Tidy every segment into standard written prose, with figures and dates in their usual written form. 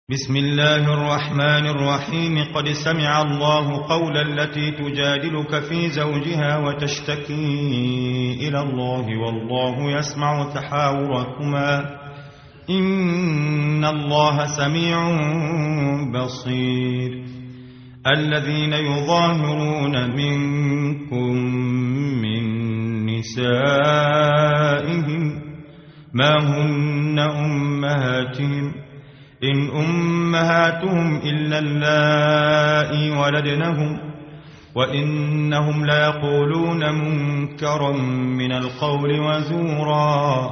بسم الله الرحمن الرحيم. قد سمع الله قول التي تجادلك في زوجها وتشتكي إلى الله والله يسمع تحاوركما إن الله سميع بصير. الذين يظاهرون منكم من نسائهم ما هن أمهاتهم إن أمهاتهم إلا اللائي ولدنهم وإنهم ليقولون منكرا من القول وزورا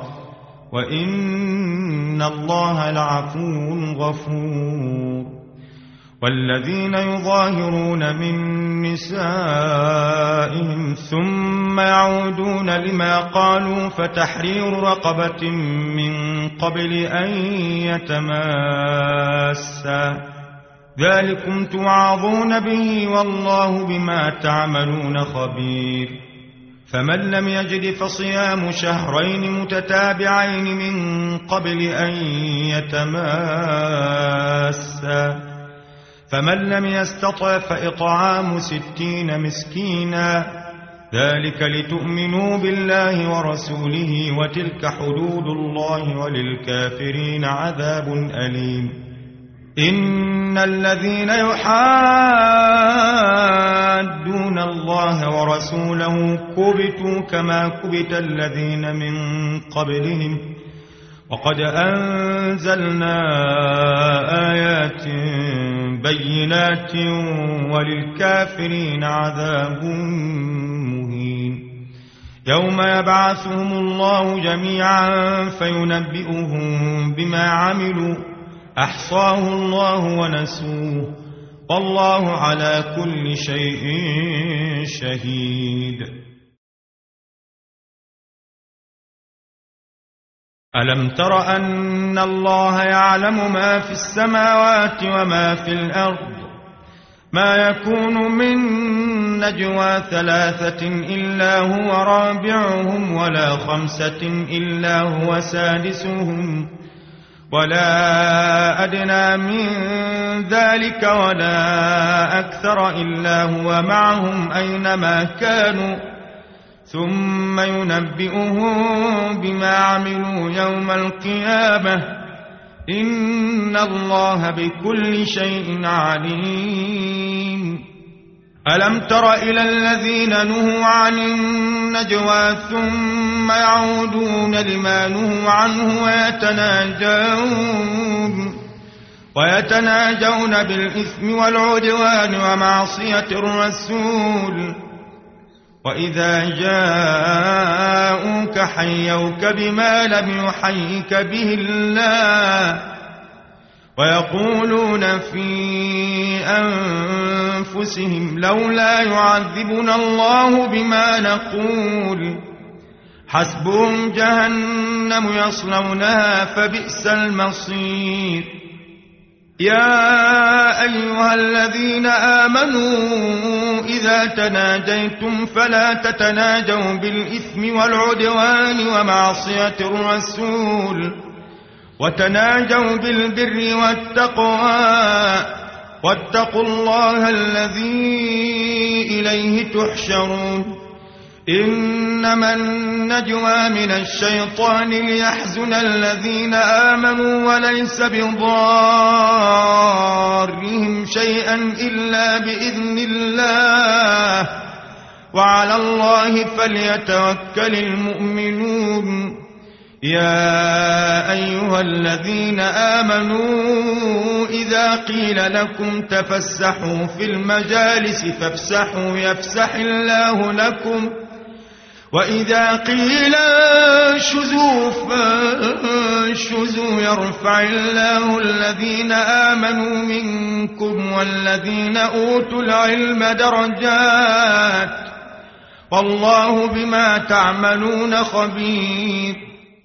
وإن الله لعفو غفور. والذين يظاهرون من نسائهم ثم يعودون لما قالوا فتحرير رقبة من قبل أن يتماسا ذلكم توعظون به والله بما تعملون خبير. فمن لم يجد فصيام شهرين متتابعين من قبل أن يتماسا فمن لم يستطع فإطعام 60 مسكينا ذلك لتؤمنوا بالله ورسوله وتلك حدود الله وللكافرين عذاب أليم. إن الذين يحادون الله ورسوله كبتوا كما كبت الذين من قبلهم وقد أنزلنا آيات بينات وللكافرين عذاب مهين. يوم يبعثهم الله جميعا فينبئهم بما عملوا أحصاه الله ونسوه والله على كل شيء شهيد. ألم تر أن الله يعلم ما في السماوات وما في الأرض ما يكون من نجوى 3 إلا هو رابعهم ولا 5 إلا هو سادسهم ولا أدنى من ذلك ولا أكثر إلا هو معهم أينما كانوا ثم ينبئهم بما عملوا يوم القيامة إن الله بكل شيء عليم. ألم تر إلى الذين نهوا عن النجوى ثم يعودون لما نهوا عنه ويتناجون بالإثم والعدوان ومعصية الرسول وإذا جاءوك حيوك بما لم يحيك به الله ويقولون في أنفسهم لولا يعذبنا الله بما نقول حسبهم جهنم يصلونها فبئس المصير. يا أيها الذين آمنوا إذا تناجيتم فلا تتناجوا بالإثم والعدوان ومعصية الرسول وتناجوا بالبر والتقوى واتقوا الله الذي إليه تحشرون. إنما النجوى من الشيطان ليحزن الذين آمنوا وليس بضارهم شيئا إلا بإذن الله وعلى الله فليتوكل المؤمنون. يا أيها الذين آمنوا إذا قيل لكم تفسحوا في المجالس فافسحوا يفسح الله لكم وإذا قيل انشزوا فانشزوا يرفع الله الذين آمنوا منكم والذين أوتوا العلم درجات والله بما تعملون خبير.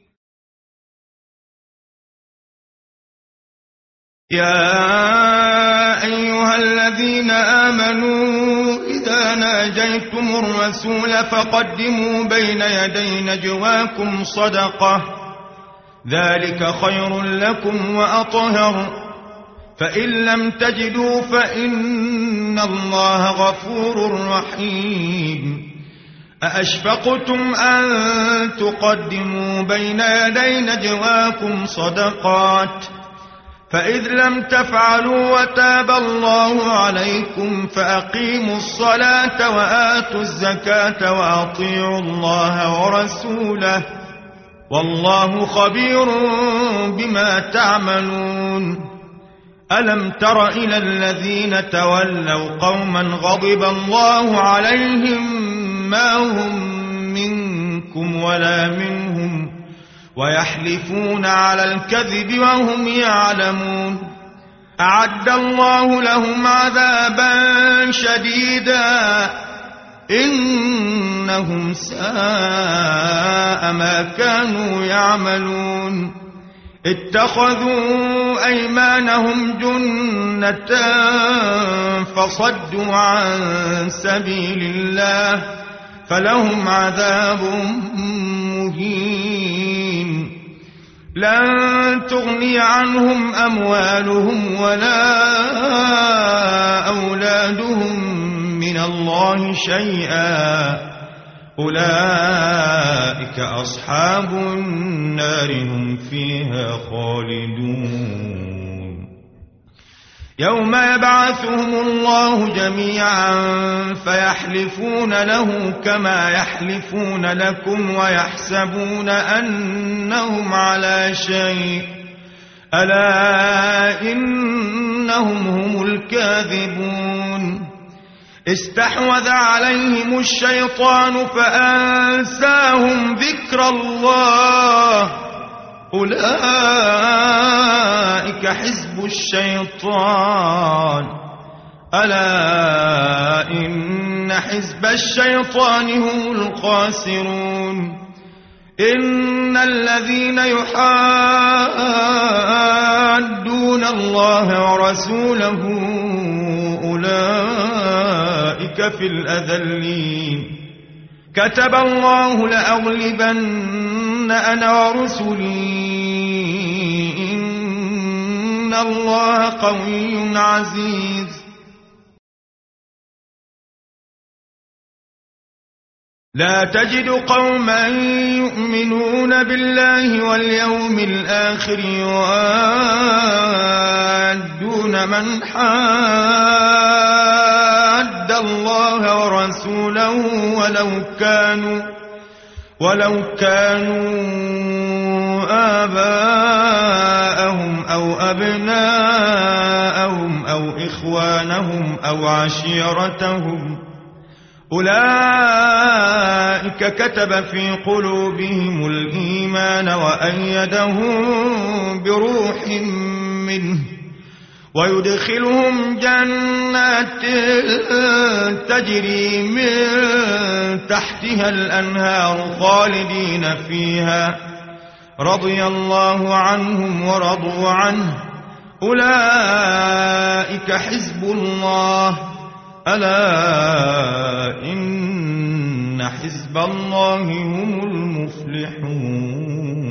يا أيها الذين آمنوا إذا ناجيتم الرسول فقدموا بين يدي نجواكم صدقة ذلك خير لكم وأطهر فإن لم تجدوا فإن الله غفور رحيم. أأشفقتم أن تقدموا بين يدي نجواكم صدقات فإذ لم تفعلوا وتاب الله عليكم فأقيموا الصلاة وآتوا الزكاة وأطيعوا الله ورسوله والله خبير بما تعملون. ألم تر إلى الذين تولوا قوما غضب الله عليهم ما هم منكم ولا منهم ويحلفون على الكذب وهم يعلمون. أعد الله لهم عذابا شديدا إنهم ساء ما كانوا يعملون. اتخذوا أيمانهم جنة فصدوا عن سبيل الله فلهم عذاب مهين. لن تغني عنهم أموالهم ولا أولادهم من الله شيئا أولئك أصحاب النار هم فيها خالدون. يوم يبعثهم الله جميعا فيحلفون له كما يحلفون لكم ويحسبون أنهم على شيء ألا إنهم هم الكاذبون. استحوذ عليهم الشيطان فأنساهم ذكر الله أولئك حزب الشيطان ألا إن حزب الشيطان هم الخاسرون. إن الذين يحادون الله ورسوله أولئك في الأذلين. كتب الله لأغلبن أنا ورسلي إن الله قوي عزيز. لا تجد قوما يؤمنون بالله واليوم الآخر يوادون من حاد الله ورسوله ولو كانوا آباءهم أو أبناءهم أو إخوانهم أو عشيرتهم أولئك كتب في قلوبهم الإيمان وأيدهم بروح منه ويدخلهم جنات تجري من تحتها الأنهار خالدين فيها رضي الله عنهم ورضوا عنه أولئك حزب الله ألا إن حزب الله هم المفلحون.